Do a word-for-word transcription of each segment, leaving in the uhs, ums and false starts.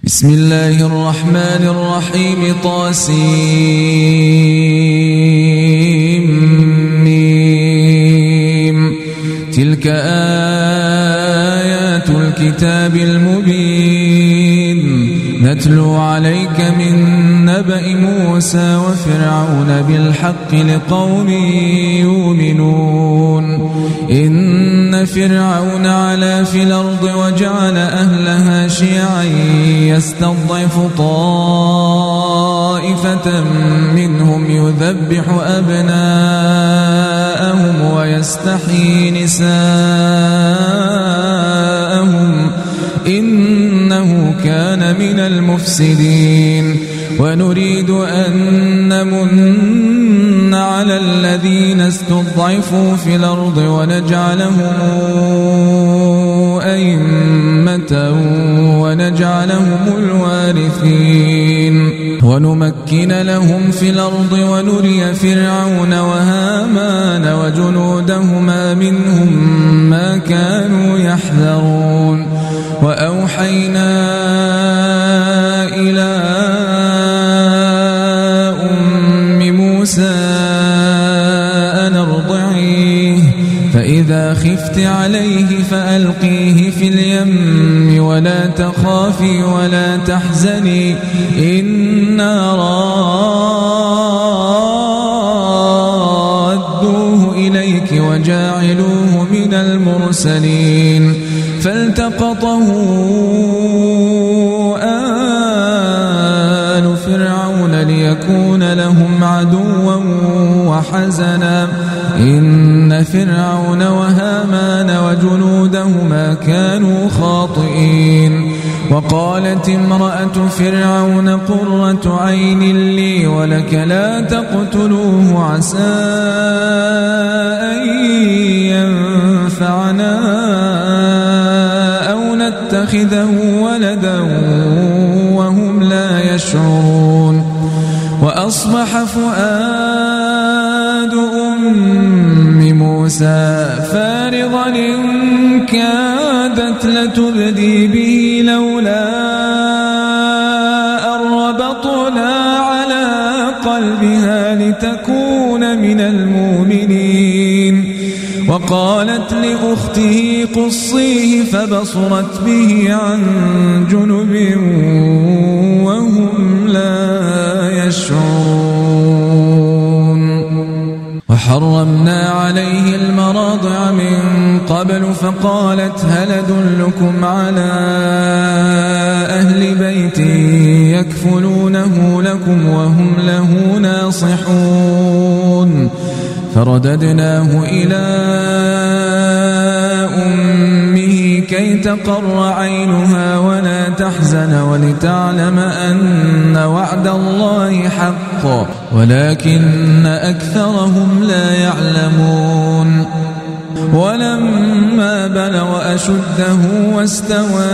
بسم الله الرحمن الرحيم طاسيم تلك آيات الكتاب المبين نتلو عليك من نبأ موسى وفرعون بالحق لقوم يؤمنون إن فرعون علا في الأرض وجعل أهلها شيعا يستضعف طائفة منهم يذبح أبناءهم ويستحيي نساءهم إنه كان من المفسدين ونريد أن نمن على الذين استضعفوا في الأرض ونجعلهم أئمة ونجعلهم الوارثين ونمكن لهم في الأرض ونري فرعون وهامان وجنودهما منهم ما كانوا يحذرون وأوحينا إلى أم موسى أن ارضعيه فإذا خفت عليه فألقيه في اليم ولا تخافي ولا تحزني إنا رادوه إليك وجاعلوه من المرسلين فالتقطه آل فرعون ليكون لهم عدوا وحزنا إن فرعون وهامان وجنودهما كانوا خاطئين وقالت امرأة فرعون قرة عين لي ولك لا تقتلوه عسى أن ينفعنا أو نتخذه ولدا وهم لا يشعرون وأصبح فؤاد أم موسى فارغا إن كادت لتبدي به لولا أن ربطنا على قلبها لتكون من المؤمنين وقالت لأخته قصيه فبصرت به عن جنب وهم لا يشعرون وحرمنا عليه المراضع من قبل فقالت هل أدلكم على أهل بيت يكفلونه لكم وهم له ناصحون فرددناه إلى أمه كي تقر عينها ولا تحزن ولتعلم أن وعد الله حق ولكن أكثرهم لا يعلمون ولما بلغ أشده واستوى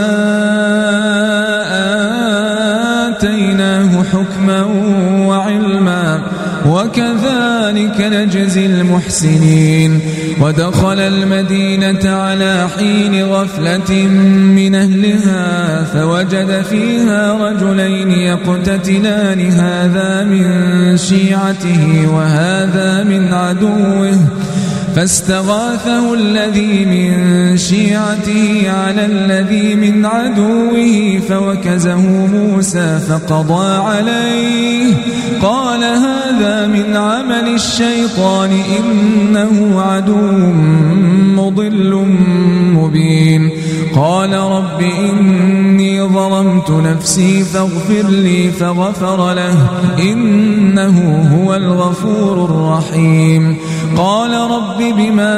آتيناه حكما وعلما وكذلك نجزي المحسنين ودخل المدينة على حين غفلة من أهلها فوجد فيها رجلين يقتتلان هذا من شيعته وهذا من عدوه فاستغاثه الذي من شيعته على الذي من عدوه فوكزه موسى فقضى عليه قال هذا من عمل الشيطان إنه عدو مضل مبين قال رب إني ظلمت نفسي فاغفر لي فغفر له إنه هو الغفور الرحيم قال رب بما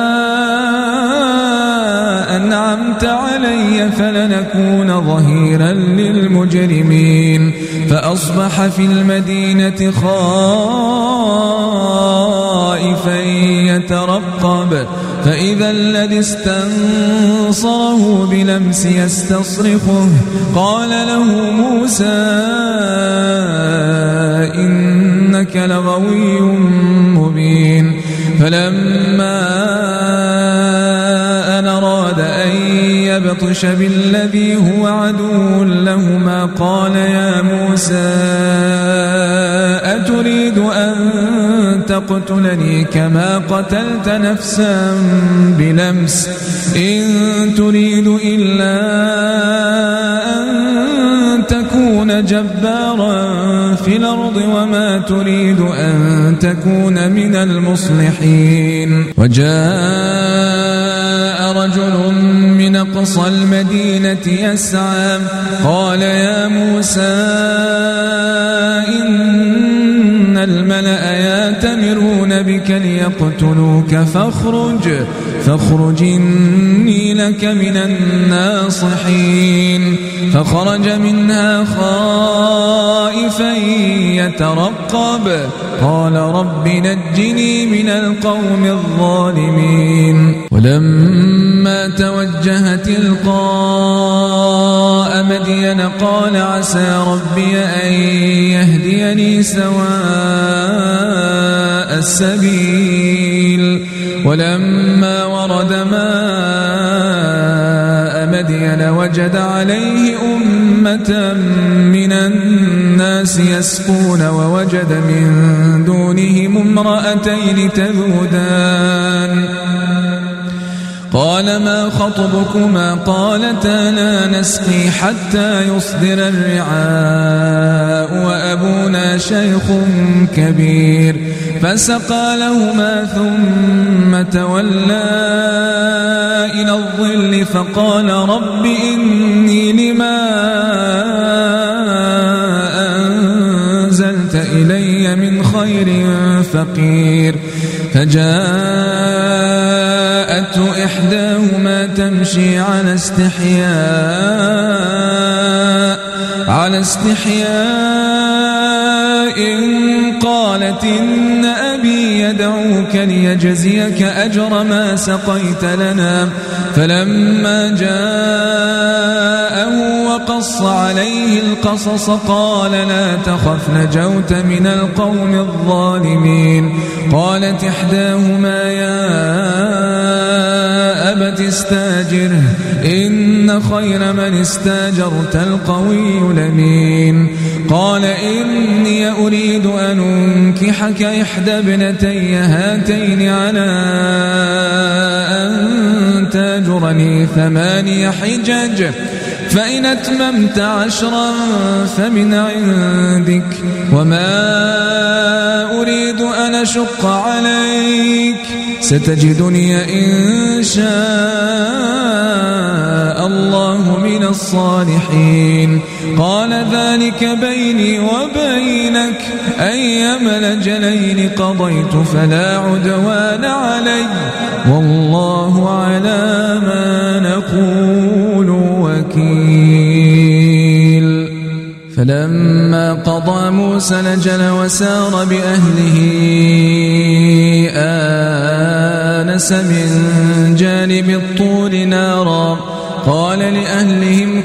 أنعمت علي فلنكون ظهيرا للمجرمين فأصبح في المدينة خائفا يترقب فإذا الذي استنصره بلمس يستصرخه قال له موسى إنك لغوي مبين فلما أن أراد أن ليبطش بالذي هو عدو لهما قال يا موسى أتريد أن تقتلني كما قتلت نفسا بلمس إن تريد إلا أن تكون جبارا في الأرض وما تريد أن تكون من المصلحين. وجاء رجل من أقصى المدينة يسعى قال يا موسى إن الملأ يأتمرون بك ليقتلوك فاخرج فاخرج إني لك من الناصحين. فخرج منها خائفا يترقب قال رب نجني من القوم الظالمين. ولما توجه تلقاء مدين قال عسى ربي أن يهديني سواء السبيل. ولما ورد ماء مدين وجد عليه أمة من الناس يسقون ووجد من دونهم امرأتين تذودان قال ما خطبكما قالتا لا نسقي حتى يصدر الرعاء وأبونا شيخ كبير. فسقى لهما ثم تولى إلى الظل فقال رب إني لما أنزلت إلي من خير فقير. فجاءته إحداهما تمشي على استحياء على استحياء قالت إن أبي يدعوك ليجزيك أجر ما سقيت لنا. فلما جاءه وقص عليه القصص قال لا تخف نجوت من القوم الظالمين. قالت إحداهما يا أبت استاجره إن خير من استاجرت القوي الأمين. قال إني أريد أن أنكحك إحدى ابنتي هاتين على أن تاجرني ثماني حجج فإن أتممت عشرا فمن عندك وما أريد أن أشق عليك ستجدني إن شاء الله من الصالحين. قال ذلك بيني وبينك أيما الأجلين قضيت فلا عدوان علي والله على ما نقول وكيل. فلما قضى موسى الأجل وسار بأهله آنس من جانب الطور نارا قال لأهلهم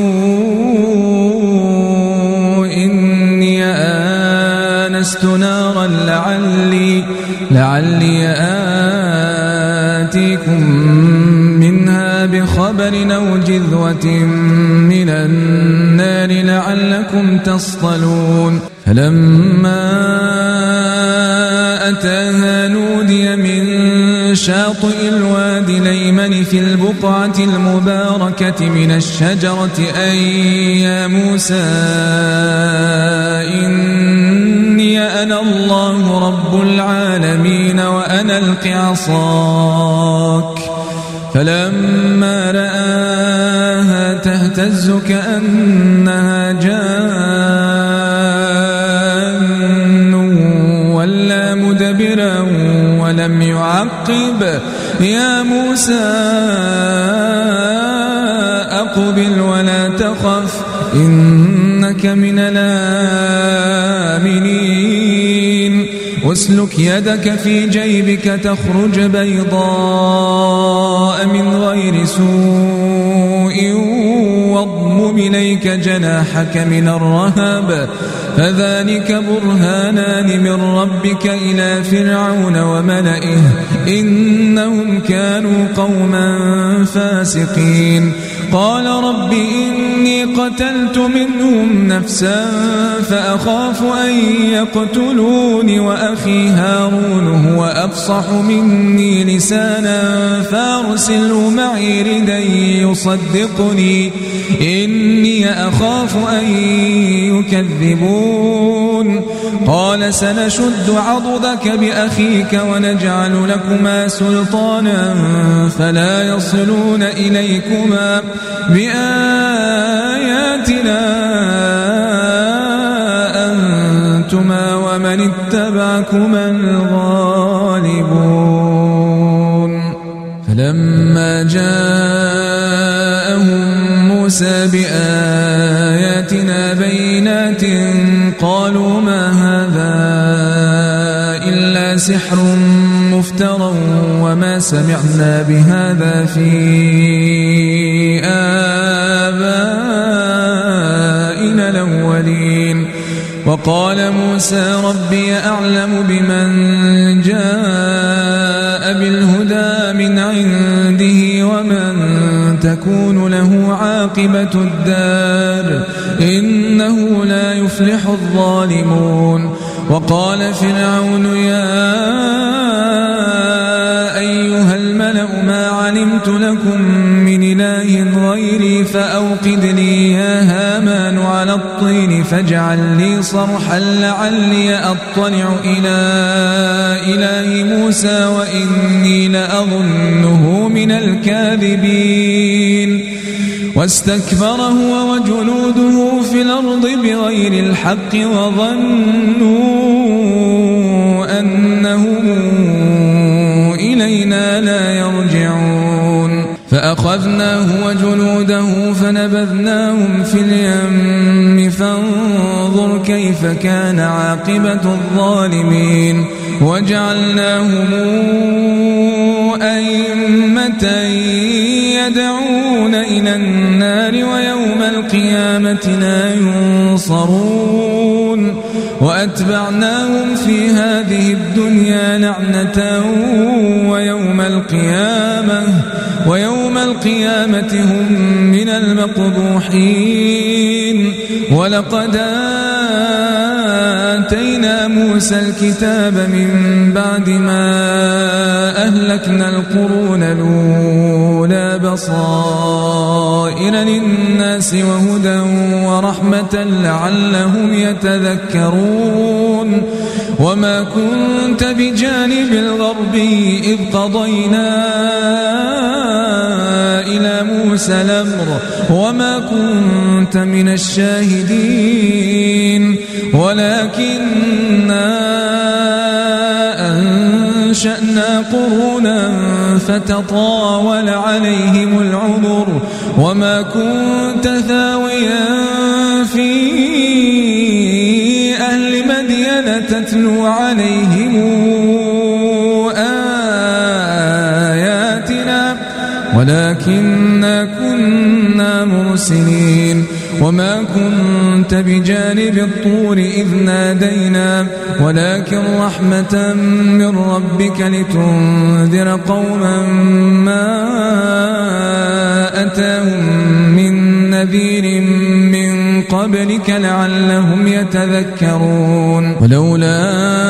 كثوا إني آنست نارا لعلي, لعلي آتيكم منها بخبر أو جذوة من النار لعلكم تصطلون. فلما أتاها نودي من شاطئ الوادي الأيمن في البقعة المباركة من الشجرة أن يا موسى إني أنا الله رب العالمين وأنا ألق عصاك. فلما رآها تهتز كأنها جان ولا مدبرا ولم يعقب يا موسى أقبل ولا تخف إنك من الآمنين. واسلك يدك في جيبك تخرج بيضاء من غير سوء واضمم إليك جناحك من الرهب فذلك برهانان من ربك إلى فرعون وملئه إنهم كانوا قوما فاسقين. قال رب إني قتلت منهم نفسا فأخاف أن يقتلون وأخي هارون هو أفصح مني لسانا فارسله معي ردا يصدقني إني أخاف أن يكذبون قال سنشد عضدك بأخيك ونجعل لكما سلطانا فلا يصلون إليكما بآياتنا أنتما ومن اتبعكما الغالبون فلما جاءهم موسى بآياتنا بينات قالوا ما هذا إلا سحر مفترى وما سمعنا بهذا في آبائنا الأولين وقال موسى ربي أعلم بمن جاء بالهدى من عنده ومن تكون له عاقبة الدار إنه لا يفلح الظالمون وقال فرعون يا أيها الملأ ما علمت لكم من إله غيري فأوقد لي يا هامان على الطين فاجعل لي صرحا لعلي أطلع إلى إله موسى وإني لأظنه من الكاذبين واستكبر هو وجنوده في الأرض بغير الحق وظنوا أنهم إلينا لا يرجعون فأخذناه وجنوده فنبذناهم في اليم فانظر كيف كان عاقبة الظالمين وجعلناهم أئمة يدعون إلى النار ويوم القيامة لا ينصرون وأتبعناهم في هذه الدنيا لعنة ويوم القيامة ويوم القيامة هم من المقبوحين ولقد آتينا موسى الكتاب من بعد ما أهلكنا القرون الأولى بصائر للناس وهدى ورحمة لعلهم يتذكرون وما كنت بجانب الغرب إذ قضينا إلى موسى الأمر وما كنت من الشاهدين ولكننا أنشأنا قرونا فتطاول عليهم العمر وما كنت ثاويا في أهل مدين تتلو عليهم آياتنا ولكننا كنا مرسلين وما كنت بجانب الطور إذ نادينا ولكن رحمة من ربك لتنذر قوما ما أتاهم من نذير من قبلك لعلهم يتذكرون ولولا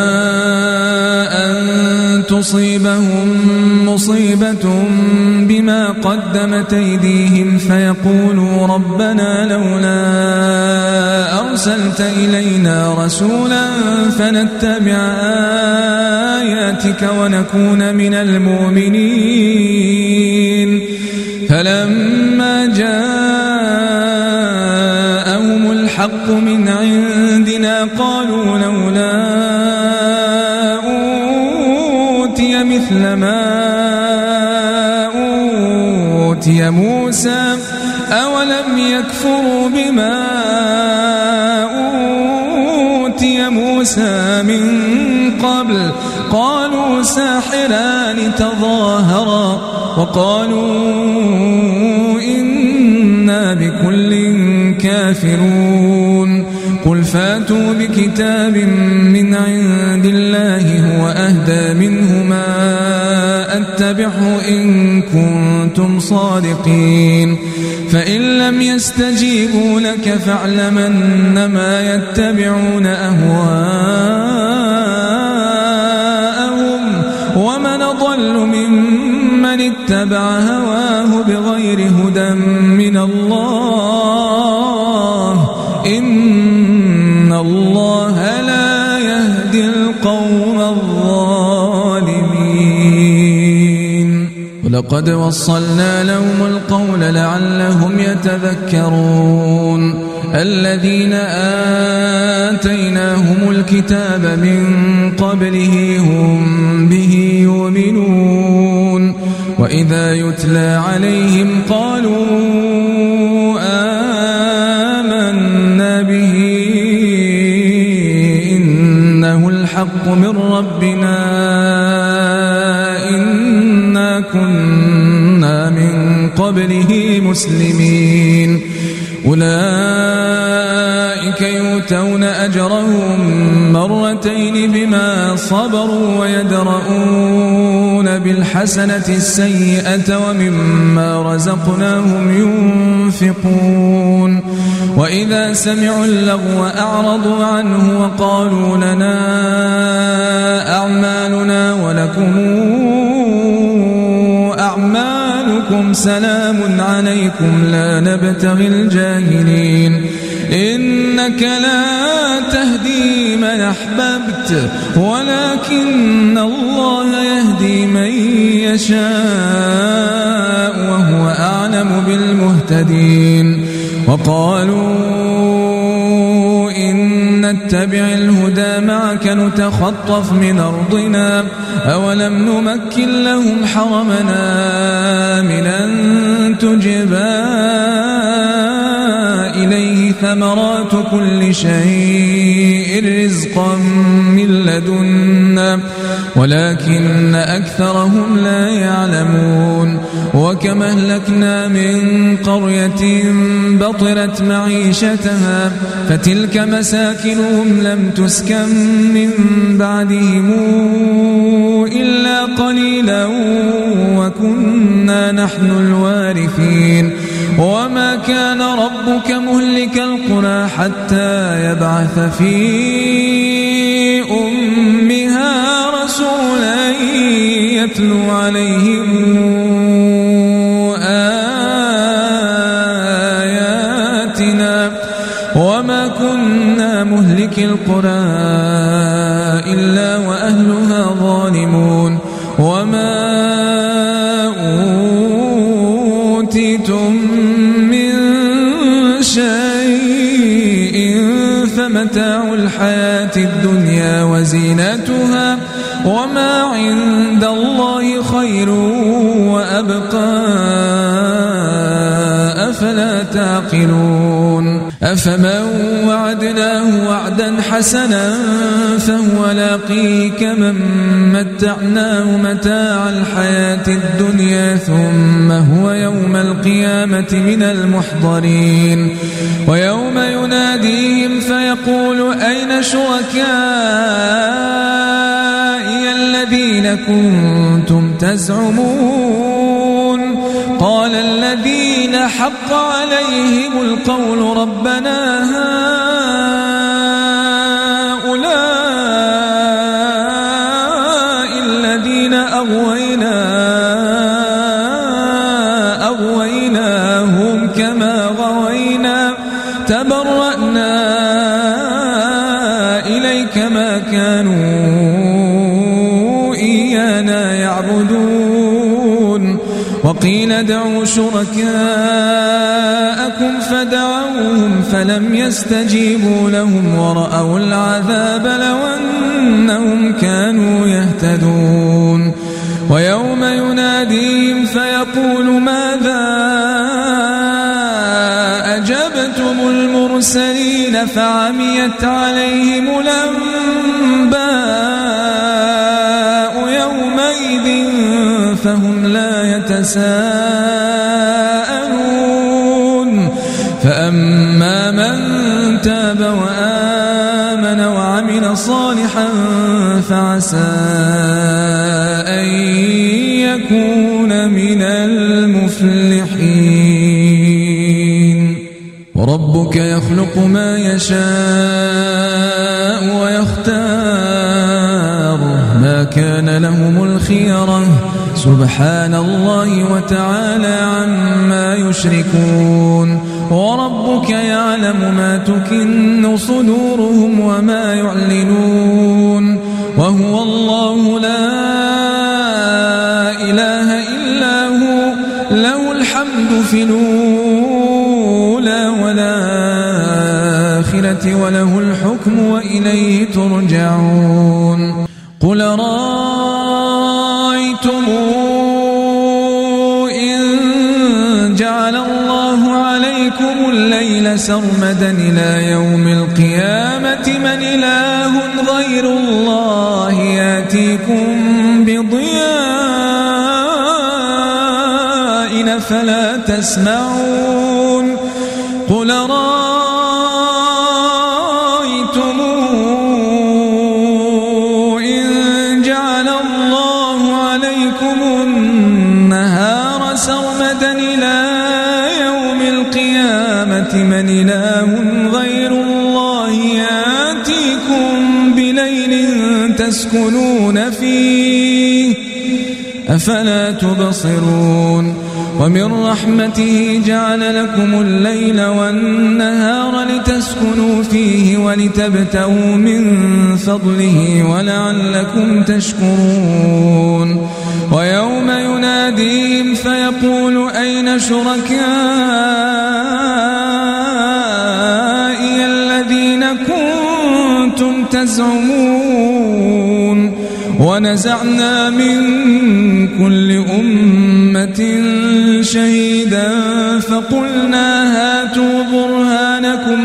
أن تصيبهم مصيبة بما قدمت أيديهم فيقولوا ربنا لولا أرسلت إلينا رسولا فنتبع آياتك ونكون من المؤمنين فلما جاءهم الحق من عندنا قالوا لولا أوتي مثل ما أوتي موسى أولم يكفروا بما أوتي موسى من قبل قالوا ساحران تظاهرا وقالوا إنا بكل كافرون قل فاتوا بكتاب من عند الله هو أهدى منه ما أتبعه إن كنتم صادقين فإن لم يستجيبوا لك فاعلم أنما يتبعون أهواءهم ومن أضل ممن اتبع هواه بغير هدى من الله إن الله لا يهدي القوم الظالمين ولقد وصلنا لهم القول لعلهم يتذكرون الذين آتيناهم الكتاب من قبله هم به يؤمنون وإذا يتلى عليهم قالوا آمنا به إنه الحق من ربنا إنا كنا من قبله مسلمين أولئك يؤتون أجرهم مرتين بما صبروا ويدرؤون بالحسنة السيئة ومما رزقناهم ينفقون وإذا سمعوا اللغو أعرضوا عنه وقالوا لنا أعمالنا ولكم أعمالكم سلام عليكم لا نبتغي الجاهلين إنك لا تهدي من أحببت ولكن الله يهدي من يشاء وهو أعلم بالمهتدين وقالوا إن نتبع الهدى معك نتخطف من أرضنا أولم نمكن لهم حرمنا آمنا تجبى إليه ثمرات كل شيء رزقا من لدنا ولكن أكثرهم لا يعلمون وكم أهلكنا من قرية بطرت معيشتها فتلك مساكنهم لم تسكن من بعدهم إلا قليلا وكنا نحن الوارثين وما كان ربك مهلك القرى حتى يبعث في أمها رسولا يتلو عليهم آياتنا وما كنا مهلك القرى إلا وأهلها ظالمون وما أوتيتم من شيء فمتاع الحياة الدنيا وزينتها وما عند الله خير وأبقى أفلا تعقلون أفمن وعدناه وعدا حسنا فهو لاقيه كمن متعناه متاع الحياة الدنيا ثم هو يوم القيامة من المحضرين ويوم يناديهم فيقول أين شركائي الذين كنتم تزعمون قال الذين حق عليهم القول ربنا هؤلاء الذين أغوينا أغويناهم كما غوينا تبرأنا إليك ما كانوا إيانا يعبدون وقيل ادعوا شركاءكم فدعوهم فلم يستجيبوا لهم ورأوا العذاب لو أنهم كانوا يهتدون ويوم يناديهم فيقول ماذا أجبتم المرسلين فعميت عليهم الأنباء يومئذ فهم لا يتساءلون فأما تاب وآمن وعمل صالحا فعسى أن يكون من المفلحين. وربك يخلق ما يشاء ويختار ما كان لهم الخيرة سبحان الله وتعالى عما يشركون. وربك يعلم ما تكن صدورهم وما يعلنون وهو الله لا إله إلا هو له الحمد في الأولى والآخرة وله الحكم وإليه ترجعون. قل رأيتم إن جعل الله عليكم الليل سرمدا إلى يوم القيامة من إله غير الله يأتيكم بضياء فلا تسمعون. قل رأيتم إن جعل الله عليكم النهار سرمدا إلى يوم القيامة من إله غير الله يأتيكم بليل تسكنون فيه أفلا تبصرون. ومن رحمته جعل لكم الليل والنهار لتسكنوا فيه ولتبتغوا من فضله ولعلكم تشكرون. ويوم يناديهم فيقول أين شركائي الذين كنتم تزعمون. ونزعنا من كل أمة شهيدا فقلنا هاتوا برهانكم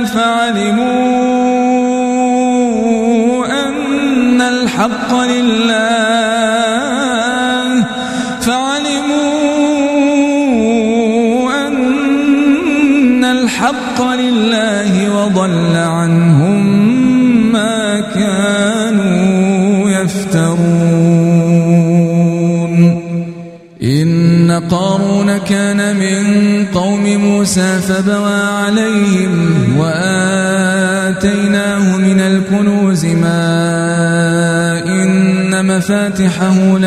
فعلموا أن الحق لله فعلموا أن الحق لله وضل عنهم ما كانوا يفترون. إن قارون كان من قوم موسى فبغى عليهم وآتيناه من الكنوز ما إن مفاتحه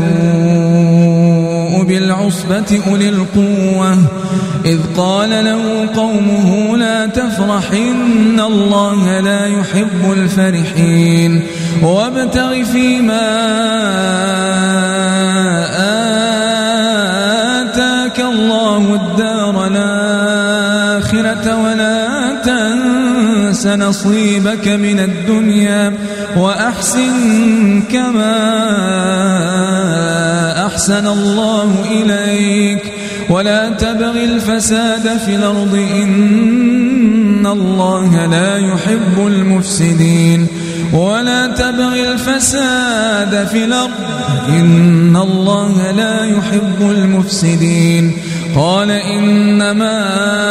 لتنوء بالعصبة أولي القوة إذ قال له قومه لا تفرح إن الله لا يحب الفرحين. وابتغ فيما آتاك الله الدار الآخرة ولا تنس نصيبك من الدنيا وأحسن كما أحسن الله إليك ولا تبغ الفساد في الأرض إن الله لا يحب المفسدين. ولا تبغ الفساد في الأرض إن الله لا يحب المفسدين. قال إنما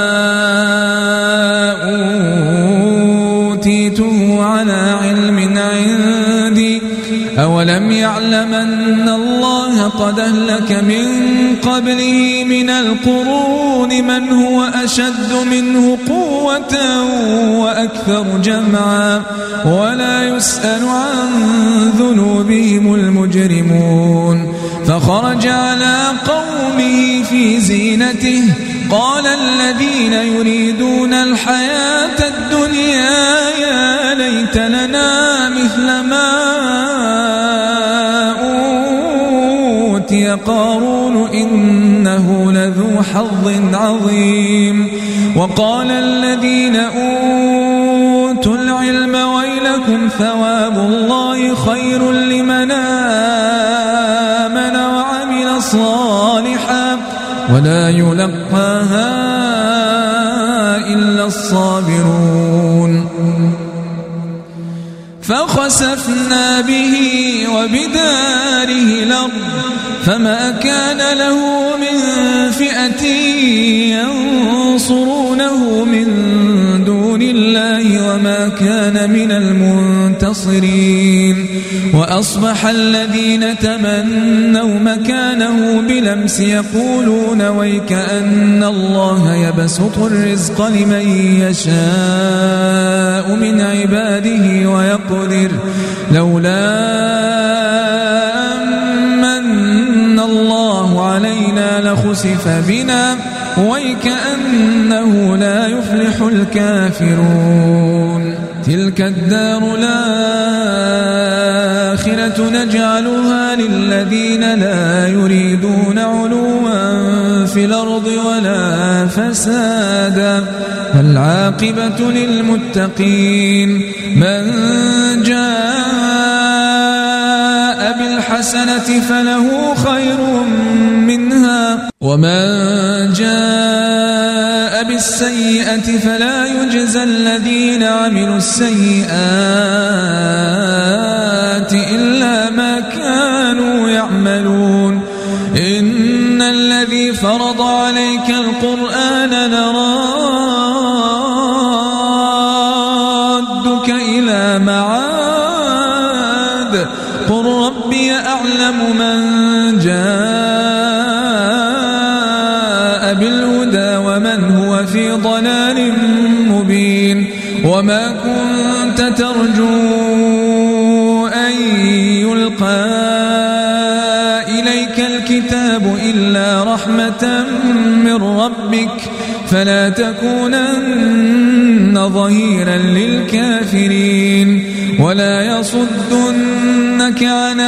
أوتيته على علم عندي أولم يعلم أن الله قد أهلك من قبله من القرون من هو أشد منه قوة وأكثر جمعا ولا يسأل عن ذنوبهم المجرمون. فخرج على قومه في زينته قال الذين يريدون الحياة الدنيا يا ليت لنا مثل ما أوتي قارون إنه لذو حظ عظيم. وقال الذين أوتوا العلم ويلكم ثواب الله خير لمن آمن وعمل صالحا ولا يلقاها إلا الصابرون. فخسفنا به وبداره الأرض فما كان له من فئة ينصرونه من دون الله وما كان من المنتصرين. وأصبح الذين تمنوا مكانه بلمس يقولون ويك أن الله يبسط الرزق لمن يشاء من عباده ويقدر لولا أمن الله علينا لخسف بنا ويكأنه لا يفلح الكافرون. تلك الدار الآخرة نجعلها للذين لا يريدون علوا في الأرض ولا فسادا والعاقبة للمتقين. من جاء بالحسنة فله خير منها ومن جاء بالسيئة فلا يجزى الذين عملوا السيئات إلا ما كانوا يعملون. إن الذي فرض عليك القرآن لرادك إلى معاد قل ربي أعلم من جاء بالهدى ومن هو في ضلال مبين. وما كنت ترجو أن يلقى إليك الكتاب إلا رحمة من ربك فلا تكونن ظهيرا للكافرين. ولا يصدنك عن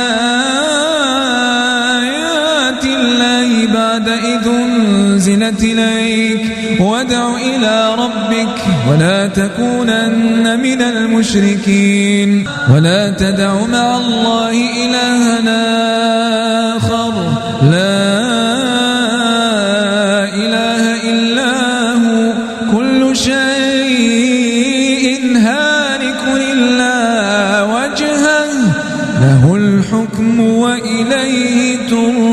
آيات الله بعد إذ أنزلت إليك وادع إلى ربك ولا تكونن من المشركين. ولا تدع مع الله إلهنا آخر لا إله إلا هو كل شيء هالك إلا وجهه له الحكم وإليه ترجعون.